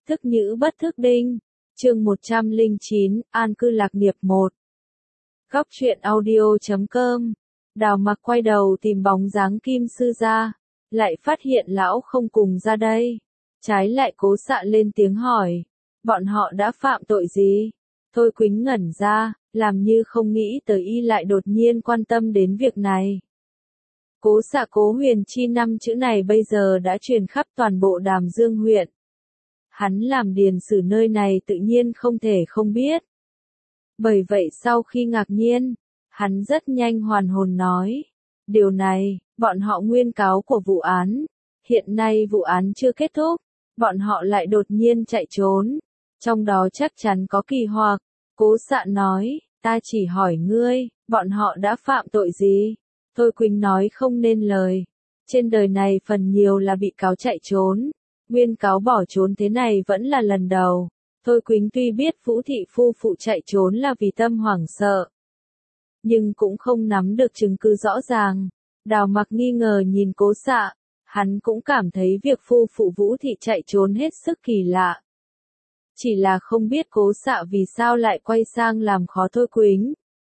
Thức nhữ bất thức đinh. Chương 109, An cư lạc nghiệp 1. Góc truyện audio.com. Đào Mặc quay đầu tìm bóng dáng Kim Sư ra, lại phát hiện lão không cùng ra đây. Trái lại Cố Xạ lên tiếng hỏi, bọn họ đã phạm tội gì? Thôi Quýnh ngẩn ra, làm như không nghĩ tới y lại đột nhiên quan tâm đến việc này. Cố Xạ Cố Huyền Chi 5 chữ này bây giờ đã truyền khắp toàn bộ Đàm Dương huyện. Hắn làm điền sử nơi này tự nhiên không thể không biết. Bởi vậy sau khi ngạc nhiên, hắn rất nhanh hoàn hồn nói, điều này, bọn họ nguyên cáo của vụ án, hiện nay vụ án chưa kết thúc, bọn họ lại đột nhiên chạy trốn, trong đó chắc chắn có kỳ hoặc. Cố Xạ nói, ta chỉ hỏi ngươi, bọn họ đã phạm tội gì? Thôi Quýnh nói không nên lời, trên đời này phần nhiều là bị cáo chạy trốn, nguyên cáo bỏ trốn thế này vẫn là lần đầu. Thôi Quýnh tuy biết Vũ thị phu phụ chạy trốn là vì tâm hoảng sợ, nhưng cũng không nắm được chứng cứ rõ ràng. Đào Mặc nghi ngờ nhìn Cố Xạ, hắn cũng cảm thấy việc phu phụ Vũ thị chạy trốn hết sức kỳ lạ. Chỉ là không biết Cố Xạ vì sao lại quay sang làm khó Thôi Quýnh.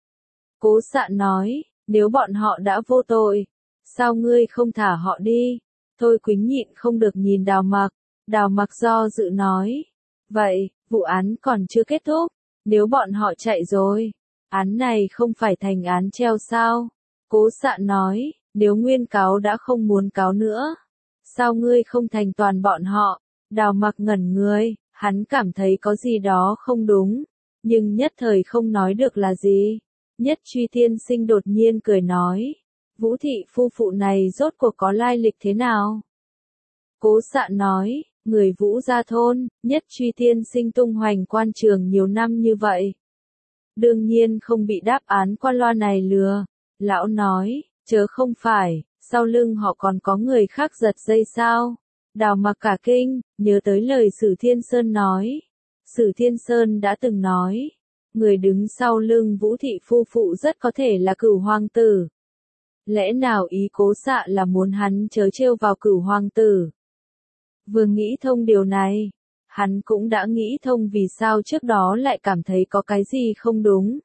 Cố Xạ nói, nếu bọn họ đã vô tội, sao ngươi không thả họ đi? Thôi Quýnh nhịn không được nhìn Đào Mặc do dự nói, vậy, vụ án còn chưa kết thúc, nếu bọn họ chạy rồi, án này không phải thành án treo sao? Cố Xạ nói, nếu nguyên cáo đã không muốn cáo nữa, sao ngươi không thành toàn bọn họ? Đào Mặc ngẩn người, hắn cảm thấy có gì đó không đúng, nhưng nhất thời không nói được là gì. Nhất Truy tiên sinh đột nhiên cười nói, Vũ thị phu phụ này rốt cuộc có lai lịch thế nào? Cố Xạ nói, người Vũ gia thôn. Nhất Truy tiên sinh tung hoành quan trường nhiều năm như vậy, đương nhiên không bị đáp án qua loa này lừa. Lão nói, chớ không phải, sau lưng họ còn có người khác giật dây sao? Đào Mặc cả kinh, nhớ tới lời Sử Thiên Sơn nói. Sử Thiên Sơn đã từng nói, người đứng sau lưng Vũ thị phu phụ rất có thể là Cửu hoàng tử. Lẽ nào ý Cố Xạ là muốn hắn trớ trêu vào Cửu hoàng tử? Vừa nghĩ thông điều này, hắn cũng đã nghĩ thông vì sao trước đó lại cảm thấy có cái gì không đúng.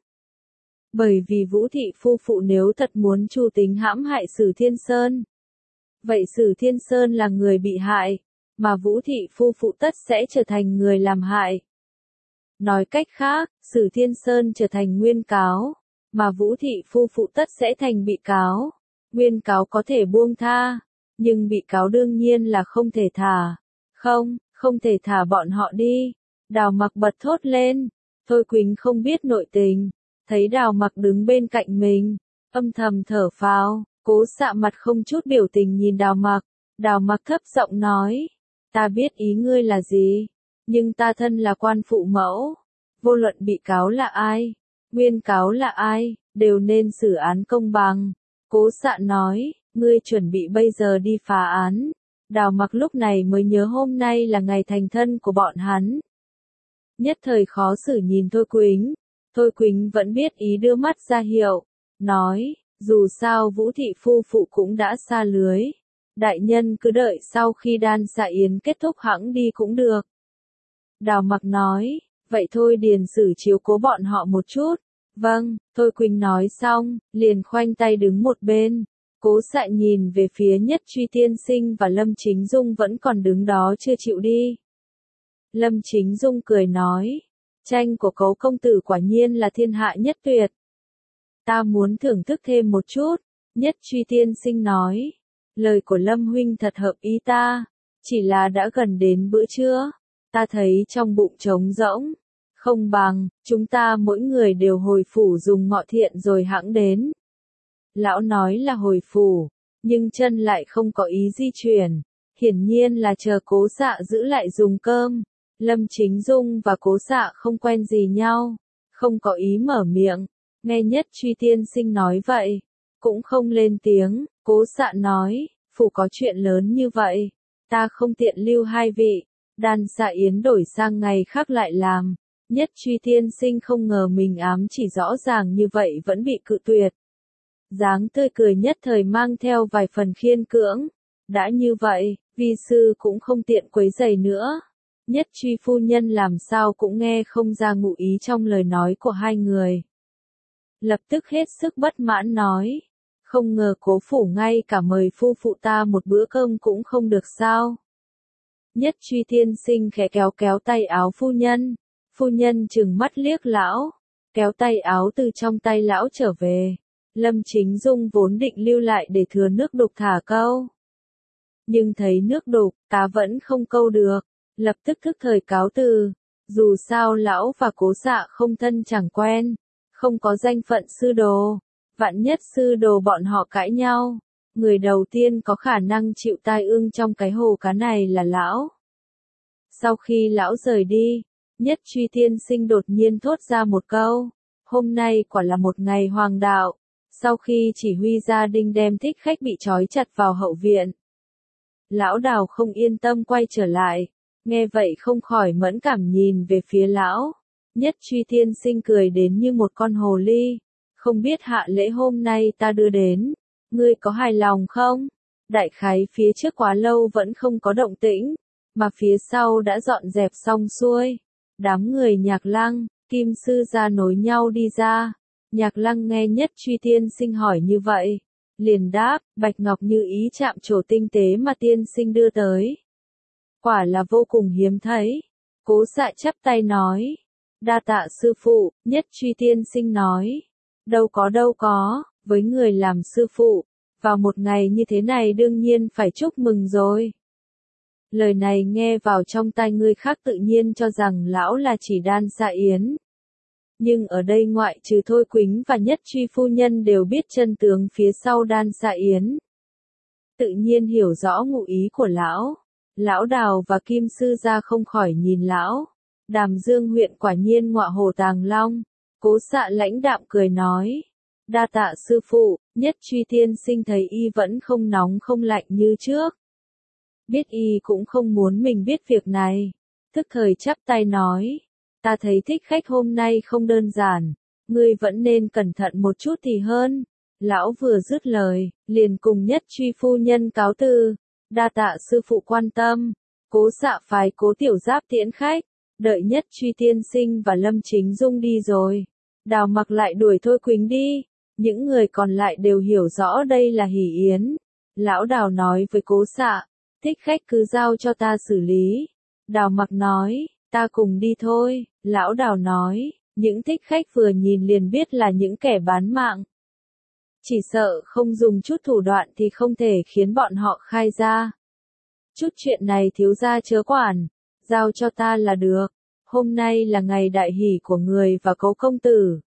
Bởi vì Vũ thị phu phụ nếu thật muốn chu tính hãm hại Sử Thiên Sơn, vậy Sử Thiên Sơn là người bị hại, mà Vũ thị phu phụ tất sẽ trở thành người làm hại. Nói cách khác, Sử Thiên Sơn trở thành nguyên cáo, mà Vũ thị phu phụ tất sẽ thành bị cáo. Nguyên cáo có thể buông tha, nhưng bị cáo đương nhiên là không thể thả. Không thể thả bọn họ đi. Đào Mặc bật thốt lên. Thôi Quýnh không biết nội tình, thấy Đào Mặc đứng bên cạnh mình, âm thầm thở phào. Cố Xạ mặt không chút biểu tình nhìn Đào Mặc. Đào Mặc thấp giọng nói, ta biết ý ngươi là gì, nhưng ta thân là quan phụ mẫu, vô luận bị cáo là ai, nguyên cáo là ai, đều nên xử án công bằng. Cố Xạ nói, ngươi chuẩn bị bây giờ đi phá án. Đào Mặc lúc này mới nhớ hôm nay là ngày thành thân của bọn hắn. Nhất thời khó xử nhìn Thôi Quýnh. Thôi Quýnh vẫn biết ý đưa mắt ra hiệu, nói, dù sao Vũ thị phu phụ cũng đã xa lưới. Đại nhân cứ đợi sau khi đan xạ yến kết thúc hẵng đi cũng được. Đào Mặc nói, vậy thôi điền sử chiếu cố bọn họ một chút. Vâng, Thôi Quýnh nói xong, liền khoanh tay đứng một bên. Cố Xạ nhìn về phía Nhất Truy tiên sinh và Lâm Chính Dung vẫn còn đứng đó chưa chịu đi. Lâm Chính Dung cười nói, tranh của Cố công tử quả nhiên là thiên hạ nhất tuyệt. Ta muốn thưởng thức thêm một chút. Nhất Truy tiên sinh nói, lời của Lâm huynh thật hợp ý ta, chỉ là đã gần đến bữa trưa, ta thấy trong bụng trống rỗng, không bằng, chúng ta mỗi người đều hồi phủ dùng ngọ thiện rồi hẵng đến. Lão nói là hồi phủ, nhưng chân lại không có ý di chuyển, hiển nhiên là chờ Cố Xạ giữ lại dùng cơm. Lâm Chính Dung và Cố Xạ không quen gì nhau, không có ý mở miệng, nghe Nhất Truy tiên sinh nói vậy, cũng không lên tiếng. Cố Xạ nói, phủ có chuyện lớn như vậy, ta không tiện lưu hai vị, đan xạ yến đổi sang ngày khác lại làm. Nhất Truy tiên sinh không ngờ mình ám chỉ rõ ràng như vậy vẫn bị cự tuyệt. Dáng tươi cười nhất thời mang theo vài phần khiên cưỡng. Đã như vậy, vi sư cũng không tiện quấy rầy nữa. Nhất Truy phu nhân làm sao cũng nghe không ra ngụ ý trong lời nói của hai người. Lập tức hết sức bất mãn nói, không ngờ Cố phủ ngay cả mời phu phụ ta một bữa cơm cũng không được sao. Nhất Truy tiên sinh khẽ kéo kéo tay áo phu nhân trừng mắt liếc lão, kéo tay áo từ trong tay lão trở về. Lâm Chính Dung vốn định lưu lại để thừa nước đục thả câu. Nhưng thấy nước đục, cá vẫn không câu được, lập tức thức thời cáo từ. Dù sao lão và Cố Xạ không thân chẳng quen, không có danh phận sư đồ, vạn nhất sư đồ bọn họ cãi nhau, người đầu tiên có khả năng chịu tai ương trong cái hồ cá này là lão. Sau khi lão rời đi, Nhất Truy tiên sinh đột nhiên thốt ra một câu, hôm nay quả là một ngày hoàng đạo. Sau khi chỉ huy gia đình đem Thích Khách bị trói chặt vào hậu viện, lão Đào không yên tâm quay trở lại, nghe vậy không khỏi mẫn cảm nhìn về phía lão. Nhất Truy tiên sinh cười đến như một con hồ ly, không biết hạ lễ hôm nay ta đưa đến, ngươi có hài lòng không? Đại khái phía trước quá lâu vẫn không có động tĩnh, mà phía sau đã dọn dẹp xong xuôi. Đám người Nhạc Lăng, Kim Sư gia nối nhau đi ra. Nhạc Lăng nghe Nhất Truy tiên sinh hỏi như vậy, liền đáp, bạch ngọc như ý chạm trổ tinh tế mà tiên sinh đưa tới. Quả là vô cùng hiếm thấy. Cố Xạ chắp tay nói, đa tạ sư phụ. Nhất Truy tiên sinh nói, đâu có, với người làm sư phụ, vào một ngày như thế này đương nhiên phải chúc mừng rồi. Lời này nghe vào trong tai người khác tự nhiên cho rằng lão là chỉ Đan Xạ Yến. Nhưng ở đây ngoại trừ Thôi Quýnh và Nhất Truy phu nhân đều biết chân tướng phía sau Đan Xạ Yến. Tự nhiên hiểu rõ ngụ ý của lão. Lão Đào và Kim Sư gia không khỏi nhìn lão. Đàm Dương huyện quả nhiên ngọa hổ tàng long. Cố Xạ lãnh đạm cười nói, đa tạ sư phụ. Nhất Truy tiên sinh thấy y vẫn không nóng không lạnh như trước. Biết y cũng không muốn mình biết việc này. Tức thời chắp tay nói, ta thấy Thích Khách hôm nay không đơn giản, ngươi vẫn nên cẩn thận một chút thì hơn. Lão vừa dứt lời, liền cùng Nhất Truy phu nhân cáo từ, đa tạ sư phụ quan tâm. Cố Xạ phái Cố Tiểu Giáp tiễn khách, đợi Nhất Truy tiên sinh và Lâm Chính Dung đi rồi, Đào Mặc lại đuổi Thôi Quýnh đi. Những người còn lại đều hiểu rõ đây là hỷ yến. Lão Đào nói với Cố Xạ, Thích Khách cứ giao cho ta xử lý. Đào Mặc nói, ta cùng đi thôi. Lão Đào nói, những thích khách vừa nhìn liền biết là những kẻ bán mạng. Chỉ sợ không dùng chút thủ đoạn thì không thể khiến bọn họ khai ra. Chút chuyện này thiếu gia chớ quản, giao cho ta là được. Hôm nay là ngày đại hỷ của người và Cố công tử.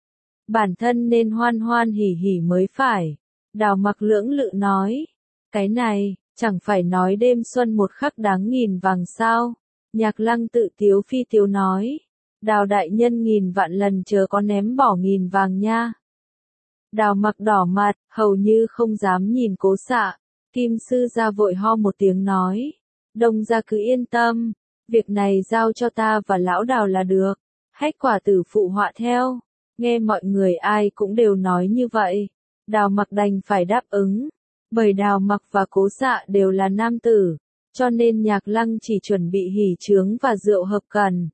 Bản thân nên hoan hoan hỉ hỉ mới phải. Đào Mặc lưỡng lự nói, cái này, chẳng phải nói đêm xuân một khắc đáng nghìn vàng sao. Nhạc Lăng tự tiếu phi tiếu nói, Đào đại nhân nghìn vạn lần chớ có ném bỏ nghìn vàng nha. Đào Mặc đỏ mặt, hầu như không dám nhìn Cố Xạ. Kim Sư gia vội ho một tiếng nói, Đông gia cứ yên tâm, việc này giao cho ta và lão Đào là được. Hách quả tử phụ họa theo. Nghe mọi người ai cũng đều nói như vậy, Đào Mặc đành phải đáp ứng. Bởi Đào Mặc và Cố Xạ đều là nam tử, cho nên Nhạc Lăng chỉ chuẩn bị hỷ trướng và rượu hợp cần.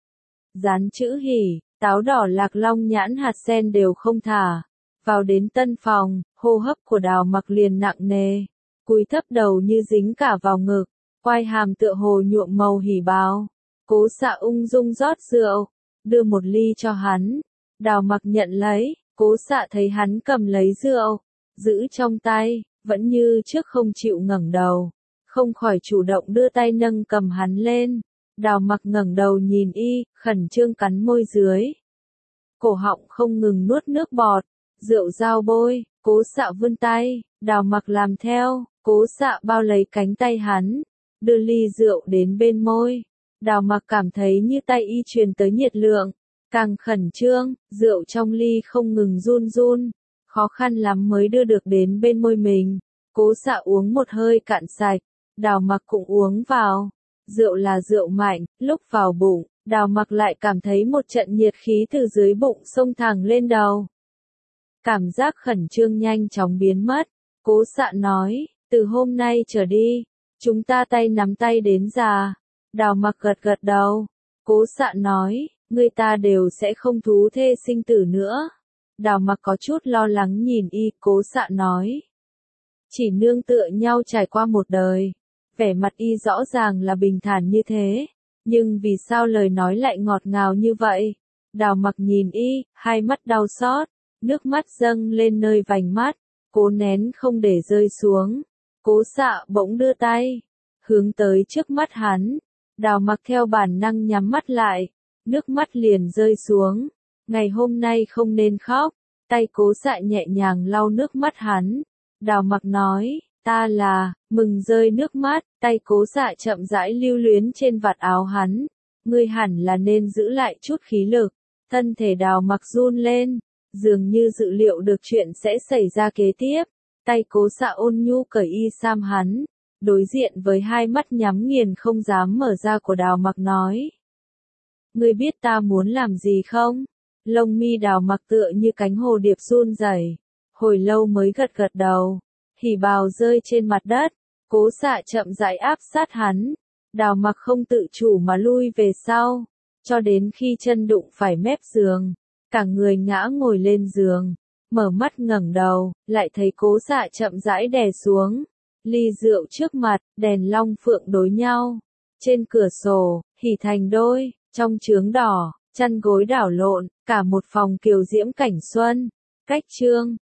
Dán chữ hỷ, táo đỏ lạc long nhãn hạt sen đều không thả. Vào đến tân phòng, hô hấp của Đào Mặc liền nặng nề, cúi thấp đầu như dính cả vào ngực, quai hàm tựa hồ nhuộm màu hỉ báo. Cố Xạ ung dung rót rượu, đưa một ly cho hắn. Đào Mặc nhận lấy, Cố Xạ thấy hắn cầm lấy rượu, giữ trong tay, vẫn như trước không chịu ngẩng đầu, không khỏi chủ động đưa tay nâng cầm hắn lên. Đào Mặc ngẩng đầu nhìn y, khẩn trương cắn môi dưới. Cổ họng không ngừng nuốt nước bọt, rượu dao bôi. Cố Xạ vươn tay, Đào Mặc làm theo. Cố Xạ bao lấy cánh tay hắn, đưa ly rượu đến bên môi. Đào Mặc cảm thấy như tay y truyền tới nhiệt lượng, càng khẩn trương, rượu trong ly không ngừng run run, khó khăn lắm mới đưa được đến bên môi mình. Cố Xạ uống một hơi cạn sạch, Đào Mặc cũng uống vào. Rượu là rượu mạnh, lúc vào bụng, Đào Mặc lại cảm thấy một trận nhiệt khí từ dưới bụng xông thẳng lên đầu. Cảm giác khẩn trương nhanh chóng biến mất. Cố Xạ nói, từ hôm nay trở đi, chúng ta tay nắm tay đến già. Đào Mặc gật gật đầu. Cố Xạ nói, người ta đều sẽ không thú thê sinh tử nữa. Đào Mặc có chút lo lắng nhìn y, Cố Xạ nói. Chỉ nương tựa nhau trải qua một đời. Vẻ mặt y rõ ràng là bình thản như thế. Nhưng vì sao lời nói lại ngọt ngào như vậy? Đào Mặc nhìn y, hai mắt đau xót, nước mắt dâng lên nơi vành mắt, cố nén không để rơi xuống. Cố Xạ bỗng đưa tay, hướng tới trước mắt hắn. Đào Mặc theo bản năng nhắm mắt lại, nước mắt liền rơi xuống. Ngày hôm nay không nên khóc. Tay Cố Xạ nhẹ nhàng lau nước mắt hắn. Đào Mặc nói, ta là, mừng rơi nước mắt. Tay Cố Xạ chậm rãi lưu luyến trên vạt áo hắn. Ngươi hẳn là nên giữ lại chút khí lực. Thân thể Đào Mặc run lên, dường như dự liệu được chuyện sẽ xảy ra kế tiếp. Tay Cố Xạ ôn nhu cởi y sam hắn, đối diện với hai mắt nhắm nghiền không dám mở ra của Đào Mặc nói. Ngươi biết ta muốn làm gì không? Lông mi Đào Mặc tựa như cánh hồ điệp run rẩy, hồi lâu mới gật gật đầu. Hỉ bào rơi trên mặt đất, Cố Xạ chậm rãi áp sát hắn. Đào Mặc không tự chủ mà lui về sau, cho đến khi chân đụng phải mép giường, cả người ngã ngồi lên giường, mở mắt ngẩng đầu, lại thấy Cố Xạ chậm rãi đè xuống. Ly rượu trước mặt, đèn long phượng đối nhau. Trên cửa sổ, hỉ thành đôi, trong chướng đỏ, chăn gối đảo lộn, cả một phòng kiều diễm cảnh xuân. Cách chương